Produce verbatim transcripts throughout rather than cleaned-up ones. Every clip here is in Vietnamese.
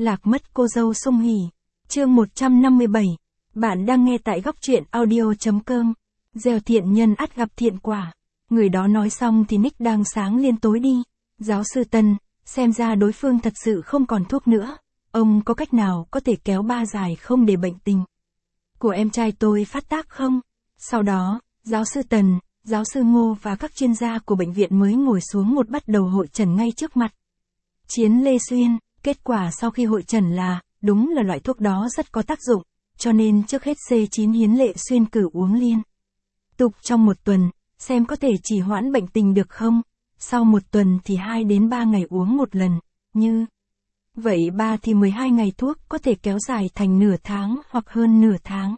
Lạc mất cô dâu sung hỉ. Chương một trăm năm mươi bảy. Bạn đang nghe tại góc truyện audio.com. Gieo thiện nhân ắt gặp thiện quả. Người đó nói xong thì Nick đang sáng lên tối đi. Giáo sư Tân, xem ra đối phương thật sự không còn thuốc nữa. Ông có cách nào có thể kéo ba dài không để bệnh tình của em trai tôi phát tác không? Sau đó, giáo sư Tần, giáo sư Ngô và các chuyên gia của bệnh viện mới ngồi xuống một bắt đầu hội trần ngay trước mặt Chiến Lê Xuyên. Kết quả sau khi hội trần là, đúng là loại thuốc đó rất có tác dụng, cho nên trước hết C chín Hiến Lệ Xuyên cử uống liên tục trong một tuần, xem có thể trì hoãn bệnh tình được không. Sau một tuần thì hai đến ba ngày uống một lần, như vậy ba thì mười hai ngày thuốc có thể kéo dài thành nửa tháng hoặc hơn nửa tháng.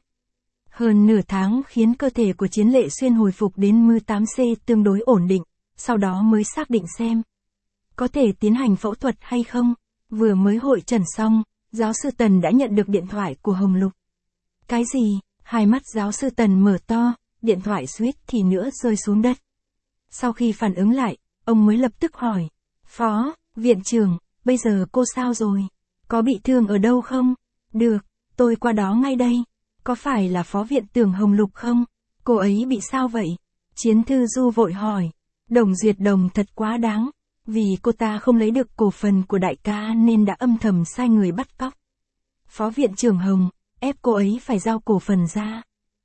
Hơn nửa tháng khiến cơ thể của Chiến Lệ Xuyên hồi phục đến mười tám C tương đối ổn định, sau đó mới xác định xem có thể tiến hành phẫu thuật hay không. Vừa mới hội trần xong, giáo sư Tần đã nhận được điện thoại của Hồng Lục. Cái gì? Hai mắt giáo sư Tần mở to, điện thoại suýt thì nữa rơi xuống đất. Sau khi phản ứng lại, ông mới lập tức hỏi. Phó, viện trưởng, bây giờ cô sao rồi? Có bị thương ở đâu không? Được, tôi qua đó ngay đây. Có phải là phó viện trưởng Hồng Lục không? Cô ấy bị sao vậy? Chiến Thư Du vội hỏi. Đồng Duyệt Đồng thật quá đáng. Vì cô ta không lấy được cổ phần của đại ca nên đã âm thầm sai người bắt cóc Phó viện trưởng Hồng, ép cô ấy phải giao cổ phần ra.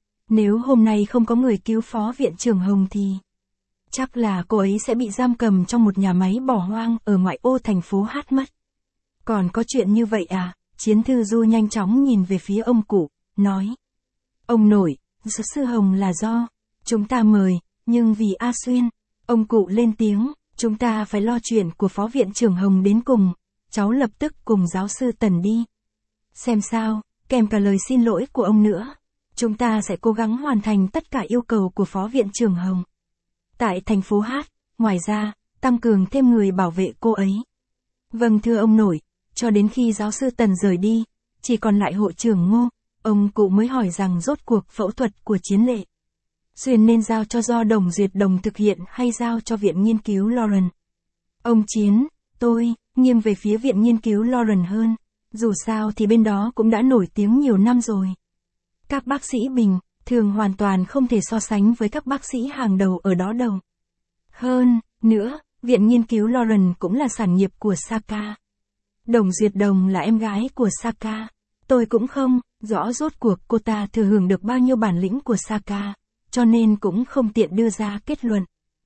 Nếu hôm nay không có người cứu Phó viện trưởng Hồng thì chắc là cô ấy sẽ bị giam cầm trong một nhà máy bỏ hoang ở ngoại ô thành phố Hát mất. Còn có chuyện như vậy à? Chiến Thư Du nhanh chóng nhìn về phía ông cụ, nói. Ông nội, giáo sư Hồng là do chúng ta mời, nhưng vì A Xuyên. Ông cụ lên tiếng. Chúng ta phải lo chuyện của Phó viện trưởng Hồng đến cùng, cháu lập tức cùng giáo sư Tần đi. Xem sao, kèm cả lời xin lỗi của ông nữa. Chúng ta sẽ cố gắng hoàn thành tất cả yêu cầu của Phó viện trưởng Hồng. Tại thành phố Hát, ngoài ra, tăng cường thêm người bảo vệ cô ấy. Vâng thưa ông nội, cho đến khi giáo sư Tần rời đi, chỉ còn lại hội trưởng Ngô, ông cụ mới hỏi rằng rốt cuộc phẫu thuật của Chiến Lệ Xuyên nên giao cho do Đồng Duyệt Đồng thực hiện hay giao cho Viện Nghiên cứu Lawrence. Ông Chiến, tôi, nghiêng về phía Viện Nghiên cứu Lawrence hơn, dù sao thì bên đó cũng đã nổi tiếng nhiều năm rồi. Các bác sĩ bình, thường hoàn toàn không thể so sánh với các bác sĩ hàng đầu ở đó đâu. Hơn, nữa, Viện Nghiên cứu Lawrence cũng là sản nghiệp của Saka. Đồng Duyệt Đồng là em gái của Saka. Tôi cũng không rõ rốt cuộc cô ta thừa hưởng được bao nhiêu bản lĩnh của Saka, cho nên cũng không tiện đưa ra kết luận.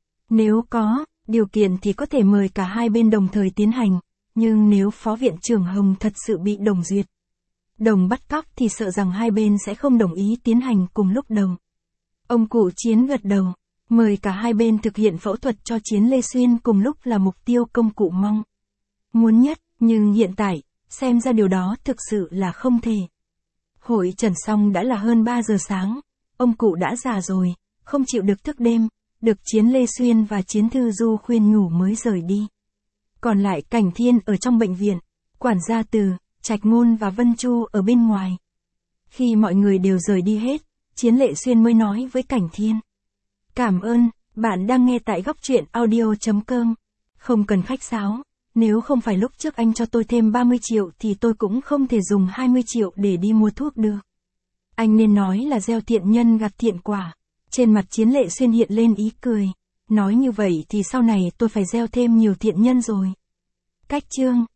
Nếu có điều kiện thì có thể mời cả hai bên đồng thời tiến hành, nhưng nếu Phó viện trưởng Hồng thật sự bị Đồng Duyệt Đồng bắt cóc thì sợ rằng hai bên sẽ không đồng ý tiến hành cùng lúc đầu. Ông cụ Chiến gật đầu, mời cả hai bên thực hiện phẫu thuật cho Chiến Lê Xuyên cùng lúc là mục tiêu công cụ mong muốn nhất, nhưng hiện tại, xem ra điều đó thực sự là không thể. Hội trần xong đã là hơn ba giờ sáng. Ông cụ đã già rồi, không chịu được thức đêm, được Chiến Lê Xuyên và Chiến Thư Du khuyên nhủ mới rời đi. Còn lại Cảnh Thiên ở trong bệnh viện, quản gia Từ, Trạch Ngôn và Vân Chu ở bên ngoài. Khi mọi người đều rời đi hết, Chiến Lệ Xuyên mới nói với Cảnh Thiên. Cảm ơn, bạn đang nghe tại góc truyện audio.com. Không cần khách sáo, nếu không phải lúc trước anh cho tôi thêm ba mươi triệu thì tôi cũng không thể dùng hai mươi triệu để đi mua thuốc được. Anh nên nói là gieo thiện nhân gặt thiện quả. Trên mặt Chiến Lệ Xuyên hiện lên ý cười. Nói như vậy thì sau này tôi phải gieo thêm nhiều thiện nhân rồi. Cách chương